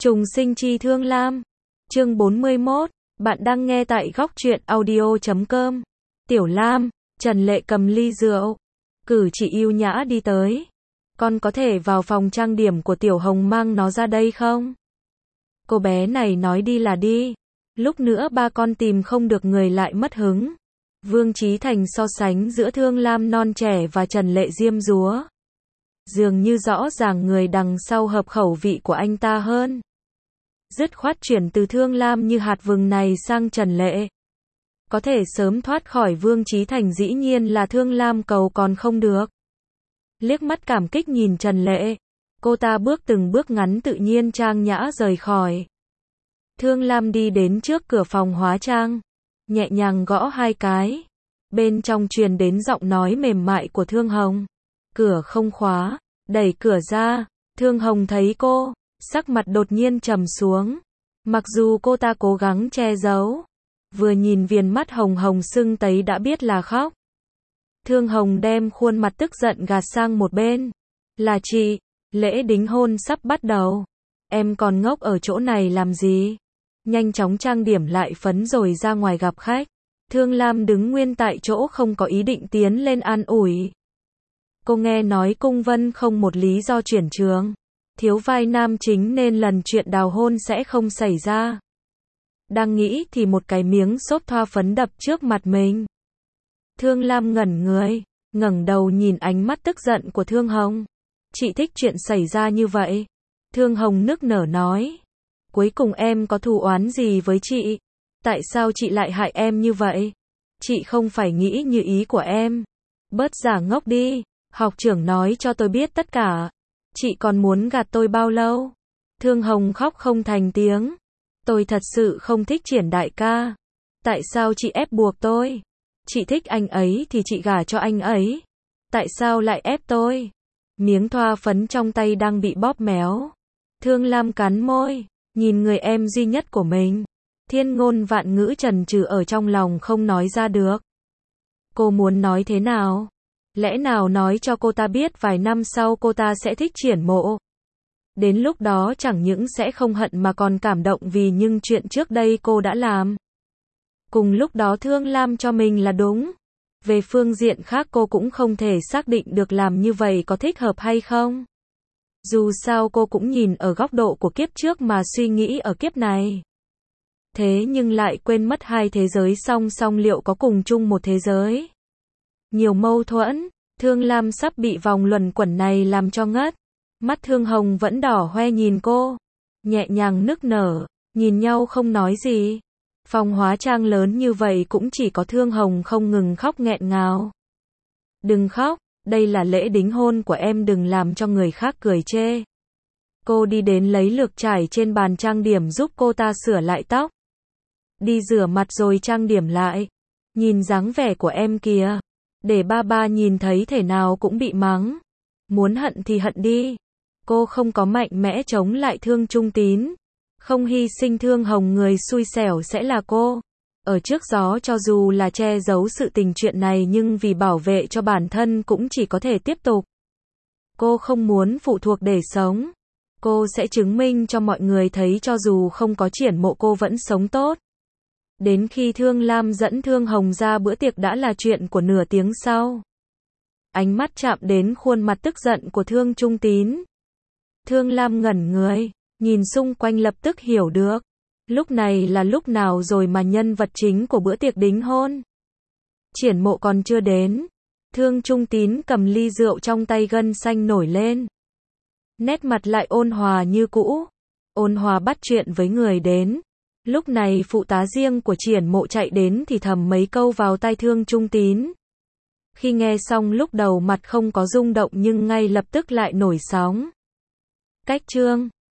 Trùng sinh chi thương lam. Chương 41. Bạn đang nghe tại góc truyện audio.com. Tiểu Lam, Trần Lệ cầm ly rượu, cử chỉ yêu nhã đi tới. Con có thể vào phòng trang điểm của Tiểu Hồng mang nó ra đây không? Cô bé này nói đi là đi. Lúc nữa ba con tìm không được người lại mất hứng. Vương Chí Thành so sánh giữa Thương Lam non trẻ và Trần Lệ diêm dúa. Dường như rõ ràng người đằng sau hợp khẩu vị của anh ta hơn. Dứt khoát chuyển từ Thương Lam như hạt vừng này sang Trần Lệ. Có thể sớm thoát khỏi Vương Chí Thành dĩ nhiên là Thương Lam cầu còn không được. Liếc mắt cảm kích nhìn Trần Lệ. Cô ta bước từng bước ngắn tự nhiên trang nhã rời khỏi. Thương Lam đi đến trước cửa phòng hóa trang. Nhẹ nhàng gõ hai cái. Bên trong truyền đến giọng nói mềm mại của Thương Hồng. Cửa không khóa. Đẩy cửa ra. Thương Hồng thấy cô. Sắc mặt đột nhiên trầm xuống. Mặc dù cô ta cố gắng che giấu. Vừa nhìn viền mắt hồng hồng sưng tấy đã biết là khóc. Thương Hồng đem khuôn mặt tức giận gạt sang một bên. Là chị, lễ đính hôn sắp bắt đầu. Em còn ngốc ở chỗ này làm gì? Nhanh chóng trang điểm lại phấn rồi ra ngoài gặp khách. Thương Lam đứng nguyên tại chỗ không có ý định tiến lên an ủi. Cô nghe nói Cung Vân không một lý do chuyển trường. Thiếu vai nam chính nên lần chuyện đào hôn sẽ không xảy ra. Đang nghĩ thì một cái miếng xốp thoa phấn đập trước mặt mình. Thương Lam ngẩn người, ngẩng đầu nhìn ánh mắt tức giận của Thương Hồng. Chị thích chuyện xảy ra như vậy. Thương Hồng nức nở nói. Cuối cùng em có thù oán gì với chị? Tại sao chị lại hại em như vậy? Chị không phải nghĩ như ý của em. Bớt giả ngốc đi, học trưởng nói cho tôi biết tất cả. Chị còn muốn gạt tôi bao lâu? Thương Hồng khóc không thành tiếng. Tôi thật sự không thích Triển đại ca. Tại sao chị ép buộc tôi? Chị thích anh ấy thì chị gả cho anh ấy. Tại sao lại ép tôi? Miếng thoa phấn trong tay đang bị bóp méo. Thương Lam cắn môi, nhìn người em duy nhất của mình. Thiên ngôn vạn ngữ chần chừ ở trong lòng không nói ra được. Cô muốn nói thế nào? Lẽ nào nói cho cô ta biết vài năm sau cô ta sẽ thích Triển Mộ. Đến lúc đó chẳng những sẽ không hận mà còn cảm động vì những chuyện trước đây cô đã làm. Cùng lúc đó Thương Lam cho mình là đúng. Về phương diện khác cô cũng không thể xác định được làm như vậy có thích hợp hay không. Dù sao cô cũng nhìn ở góc độ của kiếp trước mà suy nghĩ ở kiếp này. Thế nhưng lại quên mất hai thế giới song song liệu có cùng chung một thế giới. Nhiều mâu thuẫn, Thương Lam sắp bị vòng luẩn quẩn này làm cho ngất. Mắt Thương Hồng vẫn đỏ hoe nhìn cô. Nhẹ nhàng nức nở, nhìn nhau không nói gì. Phòng hóa trang lớn như vậy cũng chỉ có Thương Hồng không ngừng khóc nghẹn ngào. Đừng khóc, đây là lễ đính hôn của em, đừng làm cho người khác cười chê. Cô đi đến lấy lược trải trên bàn trang điểm giúp cô ta sửa lại tóc. Đi rửa mặt rồi trang điểm lại. Nhìn dáng vẻ của em kìa. Để ba nhìn thấy thể nào cũng bị mắng. Muốn hận thì hận đi. Cô không có mạnh mẽ chống lại Thương Trung Tín. Không hy sinh Thương Hồng, người xui xẻo sẽ là cô. Ở trước gió cho dù là che giấu sự tình chuyện này nhưng vì bảo vệ cho bản thân cũng chỉ có thể tiếp tục. Cô không muốn phụ thuộc để sống. Cô sẽ chứng minh cho mọi người thấy cho dù không có Triển Mộ cô vẫn sống tốt. Đến khi Thương Lam dẫn Thương Hồng ra bữa tiệc đã là chuyện của nửa tiếng sau. Ánh mắt chạm đến khuôn mặt tức giận của Thương Trung Tín. Thương Lam ngẩn người, nhìn xung quanh lập tức hiểu được. Lúc này là lúc nào rồi mà nhân vật chính của bữa tiệc đính hôn. Triển Mộ còn chưa đến. Thương Trung Tín cầm ly rượu trong tay gân xanh nổi lên. Nét mặt lại ôn hòa như cũ. Ôn hòa bắt chuyện với người đến. Lúc này phụ tá riêng của Triển Mộ chạy đến thì thầm mấy câu vào tai Thương Trung Tín. Khi nghe xong lúc đầu mặt không có rung động nhưng ngay lập tức lại nổi sóng. Cách chương